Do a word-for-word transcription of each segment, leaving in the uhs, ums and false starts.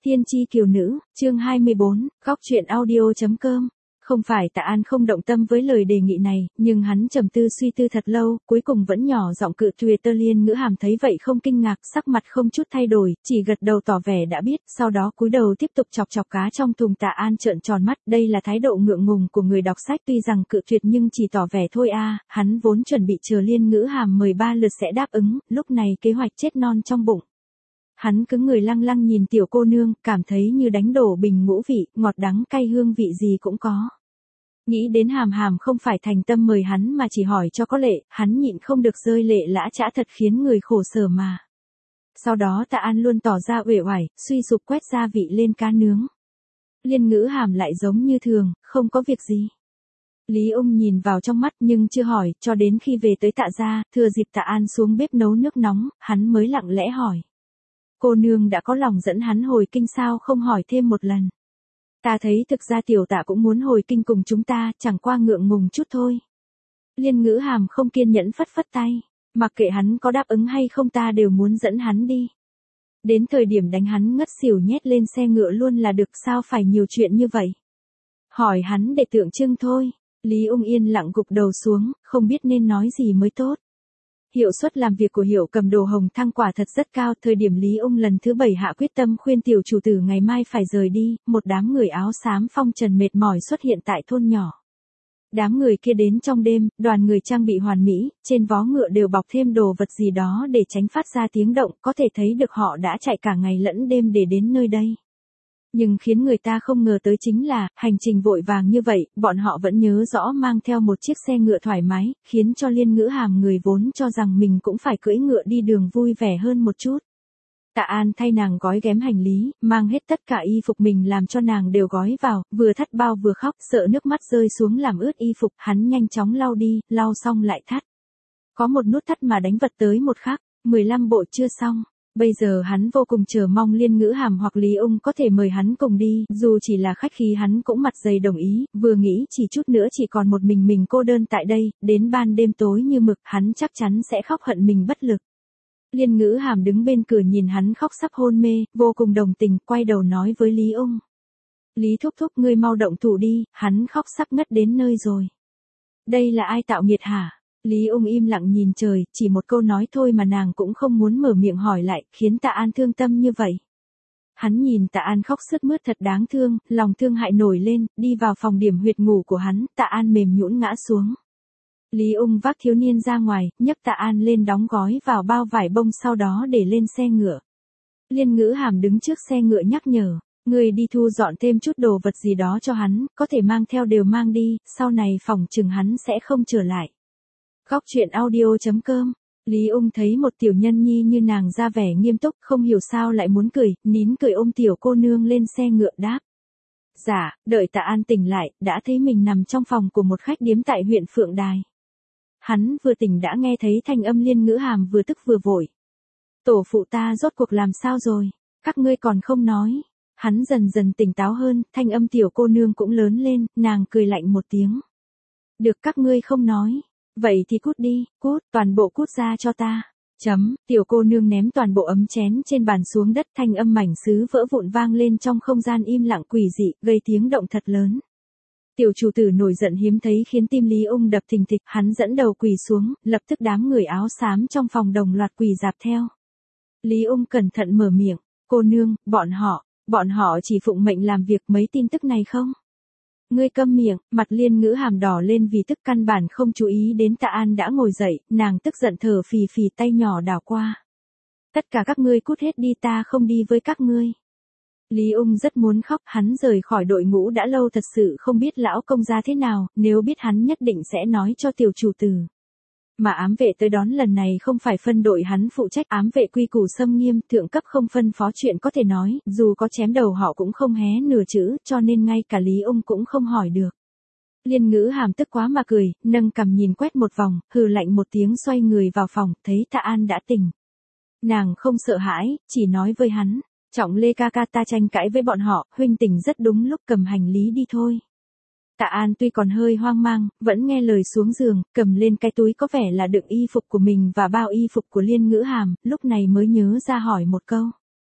Tiên tri kiều nữ, chương hai mươi bốn, góc truyện audio.com. Không phải Tạ An không động tâm với lời đề nghị này, nhưng hắn trầm tư suy tư thật lâu, cuối cùng vẫn nhỏ giọng cự tuyệt. Tơ Liên Ngữ Hàm thấy vậy không kinh ngạc, sắc mặt không chút thay đổi, chỉ gật đầu tỏ vẻ đã biết, sau đó cúi đầu tiếp tục chọc chọc cá trong thùng. Tạ An trợn tròn mắt, đây là thái độ ngượng ngùng của người đọc sách, tuy rằng cự tuyệt nhưng chỉ tỏ vẻ thôi a. Hắn vốn chuẩn bị chờ Liên Ngữ Hàm mười ba lượt sẽ đáp ứng, lúc này kế hoạch chết non trong bụng. Hắn cứng người lăng lăng nhìn tiểu cô nương, cảm thấy như đánh đổ bình ngũ vị, ngọt đắng cay hương vị gì cũng có. Nghĩ đến Hàm Hàm không phải thành tâm mời hắn mà chỉ hỏi cho có lệ, hắn nhịn không được rơi lệ lã chã, thật khiến người khổ sở mà. Sau đó Tạ An luôn tỏ ra uể oải, suy sụp quét gia vị lên cá nướng. Liên Ngữ Hàm lại giống như thường, không có việc gì. Lý Ung nhìn vào trong mắt nhưng chưa hỏi, cho đến khi về tới Tạ gia, thừa dịp Tạ An xuống bếp nấu nước nóng, hắn mới lặng lẽ hỏi. Cô nương đã có lòng dẫn hắn hồi kinh sao không hỏi thêm một lần. Ta thấy thực ra tiểu Tạ cũng muốn hồi kinh cùng chúng ta, chẳng qua ngượng ngùng chút thôi. Liên Ngữ Hàm không kiên nhẫn phất phất tay. Mặc kệ hắn có đáp ứng hay không ta đều muốn dẫn hắn đi. Đến thời điểm đánh hắn ngất xỉu nhét lên xe ngựa luôn là được, sao phải nhiều chuyện như vậy. Hỏi hắn để tượng trưng thôi. Lý Ung yên lặng gục đầu xuống, không biết nên nói gì mới tốt. Hiệu suất làm việc của Hiệu Cầm Đồ Hồng Thăng quả thật rất cao. Thời điểm Lý Ung lần thứ bảy hạ quyết tâm khuyên tiểu chủ tử ngày mai phải rời đi, một đám người áo xám phong trần mệt mỏi xuất hiện tại thôn nhỏ. Đám người kia đến trong đêm, đoàn người trang bị hoàn mỹ, trên vó ngựa đều bọc thêm đồ vật gì đó để tránh phát ra tiếng động, có thể thấy được họ đã chạy cả ngày lẫn đêm để đến nơi đây. Nhưng khiến người ta không ngờ tới chính là, hành trình vội vàng như vậy, bọn họ vẫn nhớ rõ mang theo một chiếc xe ngựa thoải mái, khiến cho Liên Ngữ Hàm người vốn cho rằng mình cũng phải cưỡi ngựa đi đường vui vẻ hơn một chút. Tạ An thay nàng gói ghém hành lý, mang hết tất cả y phục mình làm cho nàng đều gói vào, vừa thắt bao vừa khóc, sợ nước mắt rơi xuống làm ướt y phục, hắn nhanh chóng lau đi, lau xong lại thắt. Có một nút thắt mà đánh vật tới một khắc, mười lăm bộ chưa xong. Bây giờ hắn vô cùng chờ mong Liên Ngữ Hàm hoặc Lý Ung có thể mời hắn cùng đi, dù chỉ là khách khí hắn cũng mặt dày đồng ý, vừa nghĩ chỉ chút nữa chỉ còn một mình mình cô đơn tại đây, đến ban đêm tối như mực, hắn chắc chắn sẽ khóc hận mình bất lực. Liên Ngữ Hàm đứng bên cửa nhìn hắn khóc sắp hôn mê, vô cùng đồng tình, quay đầu nói với Lý Ung. Lý thúc thúc ngươi mau động thủ đi, hắn khóc sắp ngất đến nơi rồi. Đây là ai tạo nghiệt hả? Lý Ung im lặng nhìn trời, chỉ một câu nói thôi mà nàng cũng không muốn mở miệng hỏi lại, khiến Tạ An thương tâm như vậy. Hắn nhìn Tạ An khóc sướt mướt thật đáng thương, lòng thương hại nổi lên, đi vào phòng điểm huyệt ngủ của hắn, Tạ An mềm nhũn ngã xuống. Lý Ung vác thiếu niên ra ngoài, nhấc Tạ An lên đóng gói vào bao vải bông sau đó để lên xe ngựa. Liên Ngữ Hàm đứng trước xe ngựa nhắc nhở, người đi thu dọn thêm chút đồ vật gì đó cho hắn, có thể mang theo đều mang đi, sau này phòng chừng hắn sẽ không trở lại. Góc truyện audio.com. Lý Ung thấy một tiểu nhân nhi như nàng ra vẻ nghiêm túc, không hiểu sao lại muốn cười, nín cười ôm tiểu cô nương lên xe ngựa đáp. Dạ, đợi Tạ An tỉnh lại, đã thấy mình nằm trong phòng của một khách điếm tại huyện Phượng Đài. Hắn vừa tỉnh đã nghe thấy thanh âm Liên Ngữ Hàm vừa tức vừa vội. Tổ phụ ta rốt cuộc làm sao rồi, các ngươi còn không nói. Hắn dần dần tỉnh táo hơn, thanh âm tiểu cô nương cũng lớn lên, nàng cười lạnh một tiếng. Được các ngươi không nói. Vậy thì cút đi, cút, toàn bộ cút ra cho ta. Chấm, tiểu cô nương ném toàn bộ ấm chén trên bàn xuống đất, thanh âm mảnh sứ vỡ vụn vang lên trong không gian im lặng quỷ dị, gây tiếng động thật lớn. Tiểu chủ tử nổi giận hiếm thấy khiến tim Lý Ung đập thình thịch, hắn dẫn đầu quỳ xuống, lập tức đám người áo xám trong phòng đồng loạt quỳ dạp theo. Lý Ung cẩn thận mở miệng, cô nương, bọn họ, bọn họ chỉ phụng mệnh làm việc, mấy tin tức này không? Ngươi câm miệng, mặt Liên Ngữ Hàm đỏ lên vì tức căn bản không chú ý đến Tạ An đã ngồi dậy, nàng tức giận thở phì phì tay nhỏ đảo qua. Tất cả các ngươi cút hết đi, ta không đi với các ngươi. Lý Ung rất muốn khóc, hắn rời khỏi đội ngũ đã lâu thật sự không biết lão công gia thế nào, nếu biết hắn nhất định sẽ nói cho tiểu chủ tử. Mà ám vệ tới đón lần này không phải phân đội hắn phụ trách, ám vệ quy củ xâm nghiêm, thượng cấp không phân phó chuyện có thể nói, dù có chém đầu họ cũng không hé nửa chữ, cho nên ngay cả Lý Ung cũng không hỏi được. Liên Ngữ Hàm tức quá mà cười, nâng cằm nhìn quét một vòng, hừ lạnh một tiếng xoay người vào phòng, thấy Tạ An đã tỉnh. Nàng không sợ hãi, chỉ nói với hắn, Trọng Lê ca ca ta tranh cãi với bọn họ, huynh tỉnh rất đúng lúc, cầm hành lý đi thôi. Tạ An tuy còn hơi hoang mang, vẫn nghe lời xuống giường, cầm lên cái túi có vẻ là đựng y phục của mình và bao y phục của Liên Ngữ Hàm, lúc này mới nhớ ra hỏi một câu.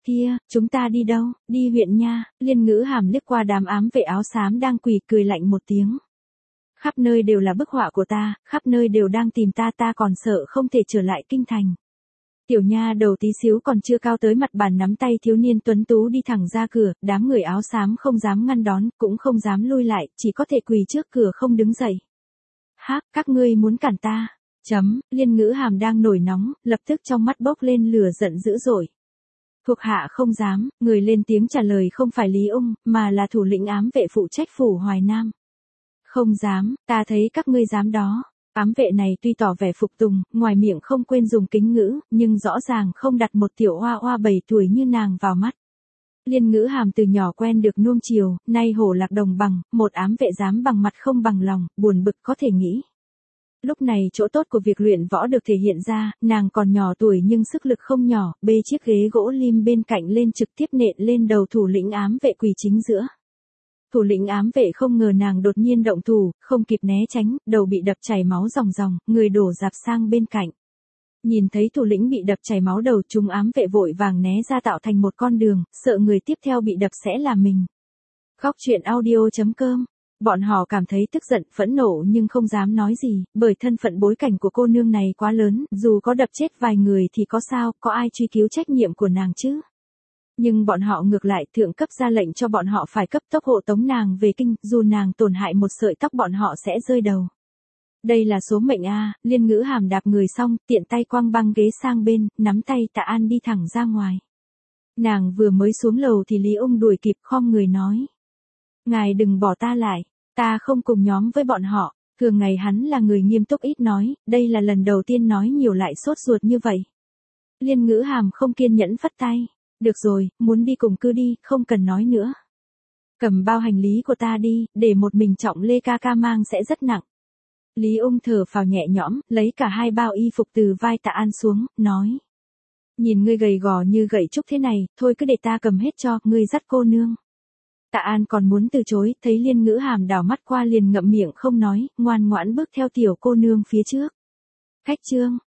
Kia, chúng ta đi đâu? Đi huyện nha. Liên Ngữ Hàm liếc qua đám ám vệ áo xám đang quỳ, cười lạnh một tiếng. Khắp nơi đều là bức họa của ta, khắp nơi đều đang tìm ta, ta còn sợ không thể trở lại kinh thành. Tiểu nha đầu tí xíu còn chưa cao tới mặt bàn nắm tay thiếu niên tuấn tú đi thẳng ra cửa, đám người áo xám không dám ngăn đón, cũng không dám lui lại, chỉ có thể quỳ trước cửa không đứng dậy. Hác, các ngươi muốn cản ta. Chấm, Liên Ngữ Hàm đang nổi nóng, lập tức trong mắt bốc lên lửa giận dữ dội. Thuộc hạ không dám, người lên tiếng trả lời không phải Lý Ung, mà là thủ lĩnh ám vệ phụ trách phủ Hoài Nam. Không dám, ta thấy các ngươi dám đó. Ám vệ này tuy tỏ vẻ phục tùng, ngoài miệng không quên dùng kính ngữ, nhưng rõ ràng không đặt một tiểu oa oa bảy tuổi như nàng vào mắt. Liên Ngữ Hàm từ nhỏ quen được nuông chiều, nay hổ lạc đồng bằng, một ám vệ dám bằng mặt không bằng lòng, buồn bực có thể nghĩ. Lúc này chỗ tốt của việc luyện võ được thể hiện ra, nàng còn nhỏ tuổi nhưng sức lực không nhỏ, bê chiếc ghế gỗ lim bên cạnh lên trực tiếp nện lên đầu thủ lĩnh ám vệ quỳ chính giữa. Thủ lĩnh ám vệ không ngờ nàng đột nhiên động thủ, không kịp né tránh, đầu bị đập chảy máu ròng ròng, người đổ dạp sang bên cạnh. Nhìn thấy thủ lĩnh bị đập chảy máu đầu, chúng ám vệ vội vàng né ra tạo thành một con đường, sợ người tiếp theo bị đập sẽ là mình. Góc truyện audio chấm com. Bọn họ cảm thấy tức giận, phẫn nộ nhưng không dám nói gì, bởi thân phận bối cảnh của cô nương này quá lớn, dù có đập chết vài người thì có sao, có ai truy cứu trách nhiệm của nàng chứ? Nhưng bọn họ ngược lại, thượng cấp ra lệnh cho bọn họ phải cấp tốc hộ tống nàng về kinh, dù nàng tổn hại một sợi tóc bọn họ sẽ rơi đầu. Đây là số mệnh a. Liên Ngữ Hàm đạp người xong, tiện tay quăng băng ghế sang bên, nắm tay Tạ An đi thẳng ra ngoài. Nàng vừa mới xuống lầu thì Lý Ung đuổi kịp, khom người nói. Ngài đừng bỏ ta lại, ta không cùng nhóm với bọn họ. Thường ngày hắn là người nghiêm túc ít nói, đây là lần đầu tiên nói nhiều lại sốt ruột như vậy. Liên Ngữ Hàm không kiên nhẫn phất tay. Được rồi, muốn đi cùng cứ đi, không cần nói nữa. Cầm bao hành lý của ta đi, để một mình Trọng Lê ca ca mang sẽ rất nặng. Lý Ung thở phào nhẹ nhõm, lấy cả hai bao y phục từ vai Tạ An xuống, nói. Nhìn ngươi gầy gò như gậy trúc thế này, thôi cứ để ta cầm hết cho, ngươi dắt cô nương. Tạ An còn muốn từ chối, thấy Liên Ngữ Hàm đảo mắt qua liền ngậm miệng không nói, ngoan ngoãn bước theo tiểu cô nương phía trước. Khách chương.